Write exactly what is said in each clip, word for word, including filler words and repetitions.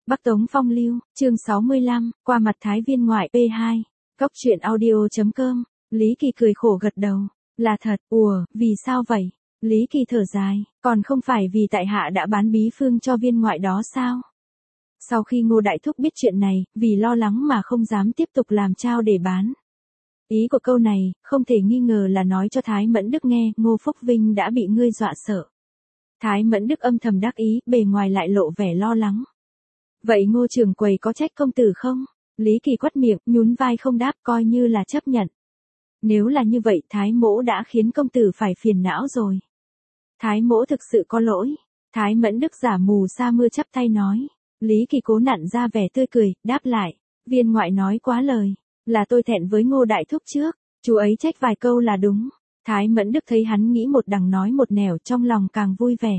Bắc Tống Phong Lưu, chương sáu mươi lăm, qua mặt Thái viên ngoại pê hai, Cốc truyện audio chấm com, Lý Kỳ cười khổ gật đầu, là thật, ùa, vì sao vậy? Lý Kỳ thở dài, còn không phải vì tại hạ đã bán bí phương cho viên ngoại đó sao? Sau khi Ngô Đại Thúc biết chuyện này, vì lo lắng mà không dám tiếp tục làm trao để bán. Ý của câu này, không thể nghi ngờ là nói cho Thái Mẫn Đức nghe, Ngô Phúc Vinh đã bị ngươi dọa sợ. Thái Mẫn Đức âm thầm đắc ý, bề ngoài lại lộ vẻ lo lắng. Vậy Ngô trưởng quầy có trách công tử không? Lý Kỳ quắt miệng, nhún vai không đáp, coi như là chấp nhận. Nếu là như vậy, Thái mỗ đã khiến công tử phải phiền não rồi. Thái mỗ thực sự có lỗi. Thái Mẫn Đức giả mù sa mưa chắp tay nói. Lý Kỳ cố nặn ra vẻ tươi cười, đáp lại. Viên ngoại nói quá lời. Là tôi thẹn với Ngô Đại Thúc trước. Chú ấy trách vài câu là đúng. Thái Mẫn Đức thấy hắn nghĩ một đằng nói một nẻo, trong lòng càng vui vẻ.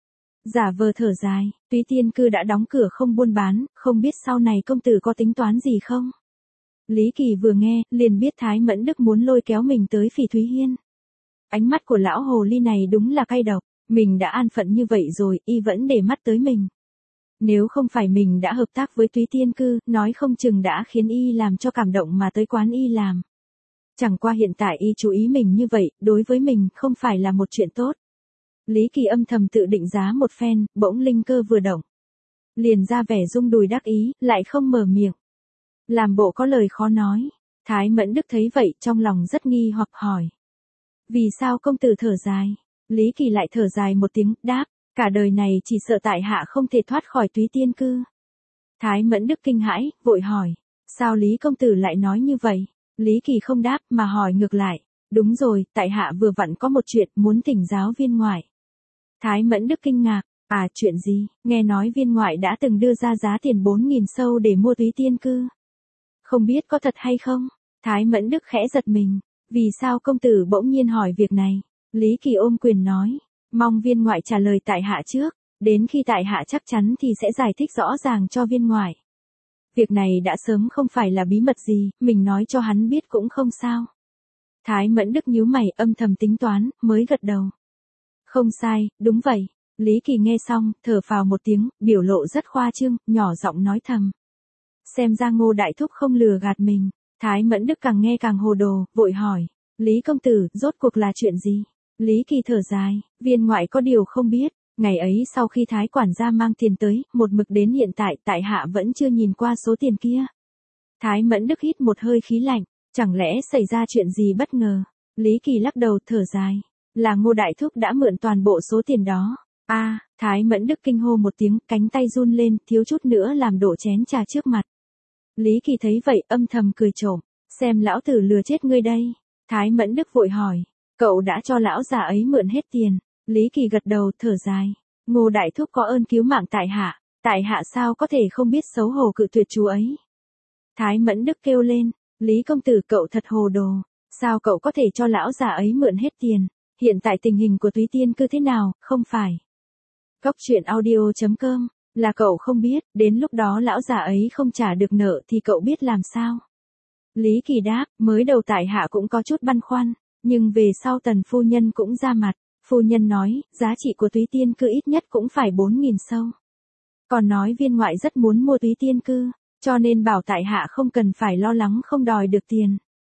Giả vờ thở dài, Túy Tiên Cư đã đóng cửa không buôn bán, không biết sau này công tử có tính toán gì không? Lý Kỳ vừa nghe, liền biết Thái Mẫn Đức muốn lôi kéo mình tới Phỉ Thúy Hiên. Ánh mắt của lão hồ ly này đúng là cay độc, mình đã an phận như vậy rồi, y vẫn để mắt tới mình. Nếu không phải mình đã hợp tác với Túy Tiên Cư, nói không chừng đã khiến y làm cho cảm động mà tới quán y làm. Chẳng qua hiện tại y chú ý mình như vậy, đối với mình không phải là một chuyện tốt. Lý Kỳ âm thầm tự định giá một phen, bỗng linh cơ vừa động. Liền ra vẻ rung đùi đắc ý, lại không mở miệng. Làm bộ có lời khó nói. Thái Mẫn Đức thấy vậy, trong lòng rất nghi hoặc hỏi. Vì sao công tử thở dài? Lý Kỳ lại thở dài một tiếng, đáp, cả đời này chỉ sợ tại hạ không thể thoát khỏi Túy Tiên Cư. Thái Mẫn Đức kinh hãi, vội hỏi. Sao Lý công tử lại nói như vậy? Lý Kỳ không đáp mà hỏi ngược lại. Đúng rồi, tại hạ vừa vặn có một chuyện muốn thỉnh giáo viên ngoại. Thái Mẫn Đức kinh ngạc, à chuyện gì, nghe nói viên ngoại đã từng đưa ra giá tiền bốn nghìn sâu để mua Túy Tiên Cư. Không biết có thật hay không? Thái Mẫn Đức khẽ giật mình, vì sao công tử bỗng nhiên hỏi việc này? Lý Kỳ ôm quyền nói, mong viên ngoại trả lời tại hạ trước, đến khi tại hạ chắc chắn thì sẽ giải thích rõ ràng cho viên ngoại. Việc này đã sớm không phải là bí mật gì, mình nói cho hắn biết cũng không sao. Thái Mẫn Đức nhíu mày âm thầm tính toán, mới gật đầu. Không sai, đúng vậy. Lý Kỳ nghe xong, thở phào một tiếng, biểu lộ rất khoa trương, nhỏ giọng nói thầm. Xem ra Ngô Đại Thúc không lừa gạt mình. Thái Mẫn Đức càng nghe càng hồ đồ, vội hỏi. Lý công tử, rốt cuộc là chuyện gì? Lý Kỳ thở dài, viên ngoại có điều không biết. Ngày ấy sau khi Thái quản gia mang tiền tới, một mực đến hiện tại tại hạ vẫn chưa nhìn qua số tiền kia. Thái Mẫn Đức hít một hơi khí lạnh, chẳng lẽ xảy ra chuyện gì bất ngờ? Lý Kỳ lắc đầu thở dài. Là Ngô Đại Thúc đã mượn toàn bộ số tiền đó. A, à, Thái Mẫn Đức kinh hô một tiếng, cánh tay run lên, thiếu chút nữa làm đổ chén trà trước mặt. Lý Kỳ thấy vậy, âm thầm cười trộm, xem lão tử lừa chết ngươi đây. Thái Mẫn Đức vội hỏi, cậu đã cho lão già ấy mượn hết tiền? Lý Kỳ gật đầu, thở dài. Ngô Đại Thúc có ơn cứu mạng tại hạ, tại hạ sao có thể không biết xấu hổ cự tuyệt chú ấy? Thái Mẫn Đức kêu lên, Lý công tử cậu thật hồ đồ, sao cậu có thể cho lão già ấy mượn hết tiền? Hiện tại tình hình của Túy Tiên Cư thế nào, không phải? Cốc truyện audio chấm com, là cậu không biết, đến lúc đó lão già ấy không trả được nợ thì cậu biết làm sao? Lý Kỳ đáp, mới đầu tại hạ cũng có chút băn khoăn, nhưng về sau Tần phu nhân cũng ra mặt, phu nhân nói, giá trị của Túy Tiên Cư ít nhất cũng phải bốn nghìn sâu. Còn nói viên ngoại rất muốn mua Túy Tiên Cư, cho nên bảo tại hạ không cần phải lo lắng không đòi được tiền.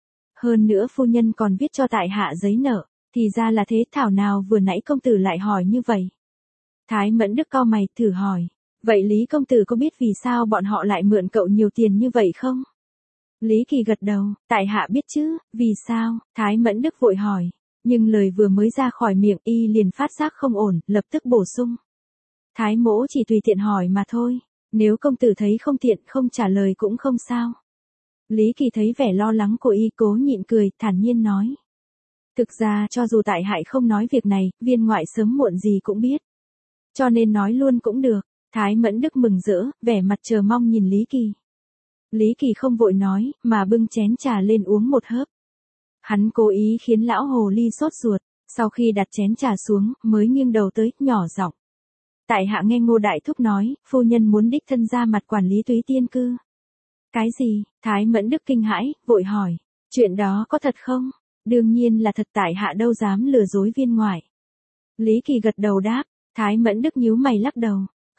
Hơn nữa phu nhân còn viết cho tại hạ giấy nợ. Thì ra là thế, thảo nào vừa nãy công tử lại hỏi như vậy. Thái Mẫn Đức cau mày, thử hỏi. Vậy Lý công tử có biết vì sao bọn họ lại mượn cậu nhiều tiền như vậy không? Lý Kỳ gật đầu, tại hạ biết chứ, vì sao? Thái Mẫn Đức vội hỏi. Nhưng lời vừa mới ra khỏi miệng y liền phát giác không ổn, lập tức bổ sung. Thái mỗ chỉ tùy tiện hỏi mà thôi, nếu công tử thấy không tiện không trả lời cũng không sao. Lý Kỳ thấy vẻ lo lắng của y, cố nhịn cười, thản nhiên nói. Thực ra cho dù tại hạ không nói việc này, viên ngoại sớm muộn gì cũng biết. Cho nên nói luôn cũng được. Thái Mẫn Đức mừng rỡ, vẻ mặt chờ mong nhìn Lý Kỳ. Lý Kỳ không vội nói, mà bưng chén trà lên uống một hớp. Hắn cố ý khiến lão hồ ly sốt ruột, sau khi đặt chén trà xuống, mới nghiêng đầu tới, nhỏ giọng. Tại hạ nghe Ngô Đại Thúc nói, phu nhân muốn đích thân ra mặt quản lý Túy Tiên Cư. Cái gì? Thái Mẫn Đức kinh hãi, vội hỏi. Chuyện đó có thật không? Đương nhiên là thật, tại hạ đâu dám lừa dối viên ngoại. Lý Kỳ gật đầu đáp, Thái Mẫn Đức nhíu mày lắc đầu.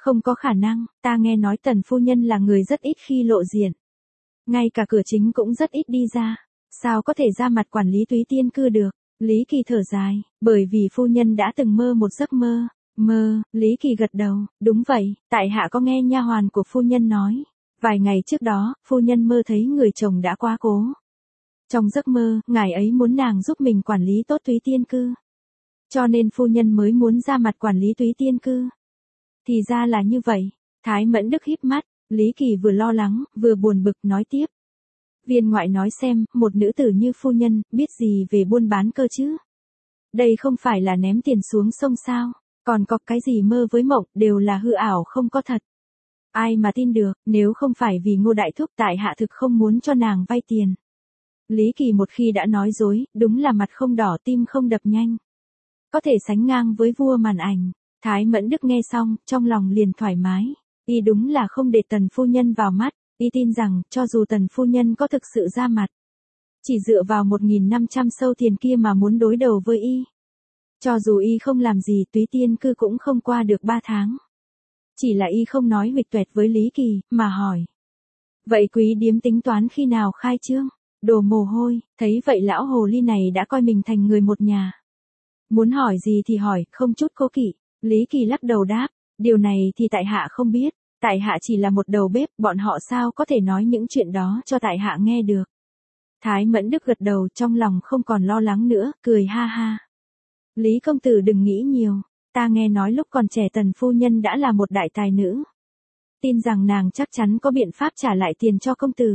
Không có khả năng, ta nghe nói Tần phu nhân là người rất ít khi lộ diện. Ngay cả cửa chính cũng rất ít đi ra. Sao có thể ra mặt quản lý Túy Tiên Cư được? Lý Kỳ thở dài, bởi vì phu nhân đã từng mơ một giấc mơ. Mơ, Lý Kỳ gật đầu, đúng vậy, tại hạ có nghe nha hoàn của phu nhân nói. Vài ngày trước đó, phu nhân mơ thấy người chồng đã quá cố. Trong giấc mơ, ngài ấy muốn nàng giúp mình quản lý tốt Túy Tiên Cư. Cho nên phu nhân mới muốn ra mặt quản lý Túy Tiên Cư. Thì ra là như vậy. Thái Mẫn Đức híp mắt, Lý Kỳ vừa lo lắng, vừa buồn bực nói tiếp. Viên ngoại nói xem, một nữ tử như phu nhân, biết gì về buôn bán cơ chứ? Đây không phải là ném tiền xuống sông sao? Còn có cái gì mơ với mộng, đều là hư ảo không có thật. Ai mà tin được, nếu không phải vì Ngô Đại Thúc tại hạ thực không muốn cho nàng vay tiền. Lý Kỳ một khi đã nói dối, đúng là mặt không đỏ tim không đập nhanh. Có thể sánh ngang với vua màn ảnh. Thái Mẫn Đức nghe xong, trong lòng liền thoải mái. Y đúng là không để Tần phu nhân vào mắt. Y tin rằng, cho dù Tần phu nhân có thực sự ra mặt, chỉ dựa vào một nghìn năm trăm sâu tiền kia mà muốn đối đầu với Y. Cho dù Y không làm gì Túy Tiên Cư cũng không qua được ba tháng. Chỉ là Y không nói huỵch toẹt với Lý Kỳ, mà hỏi. Vậy quý điếm tính toán khi nào khai trương? Đồ mồ hôi, thấy vậy lão hồ ly này đã coi mình thành người một nhà. Muốn hỏi gì thì hỏi, không chút cố kỵ. Lý Kỳ lắc đầu đáp, điều này thì tại hạ không biết. Tại hạ chỉ là một đầu bếp, bọn họ sao có thể nói những chuyện đó cho tại hạ nghe được. Thái Mẫn Đức gật đầu, trong lòng không còn lo lắng nữa, cười ha ha. Lý công tử đừng nghĩ nhiều, ta nghe nói lúc còn trẻ Tần phu nhân đã là một đại tài nữ. Tin rằng nàng chắc chắn có biện pháp trả lại tiền cho công tử.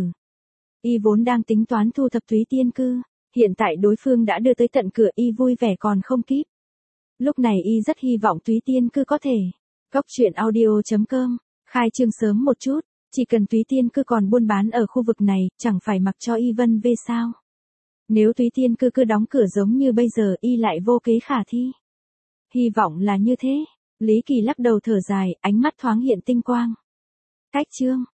Y vốn đang tính toán thu thập Túy Tiên Cư, hiện tại đối phương đã đưa tới tận cửa, Y vui vẻ còn không kíp. Lúc này Y rất hy vọng Túy Tiên Cư có thể. Cốc truyện audio chấm com khai trương sớm một chút, chỉ cần Túy Tiên Cư còn buôn bán ở khu vực này, chẳng phải mặc cho Y vân vê sao. Nếu Túy Tiên Cư cứ đóng cửa giống như bây giờ, Y lại vô kế khả thi. Hy vọng là như thế. Lý Kỳ lắc đầu thở dài, ánh mắt thoáng hiện tinh quang. Cách chương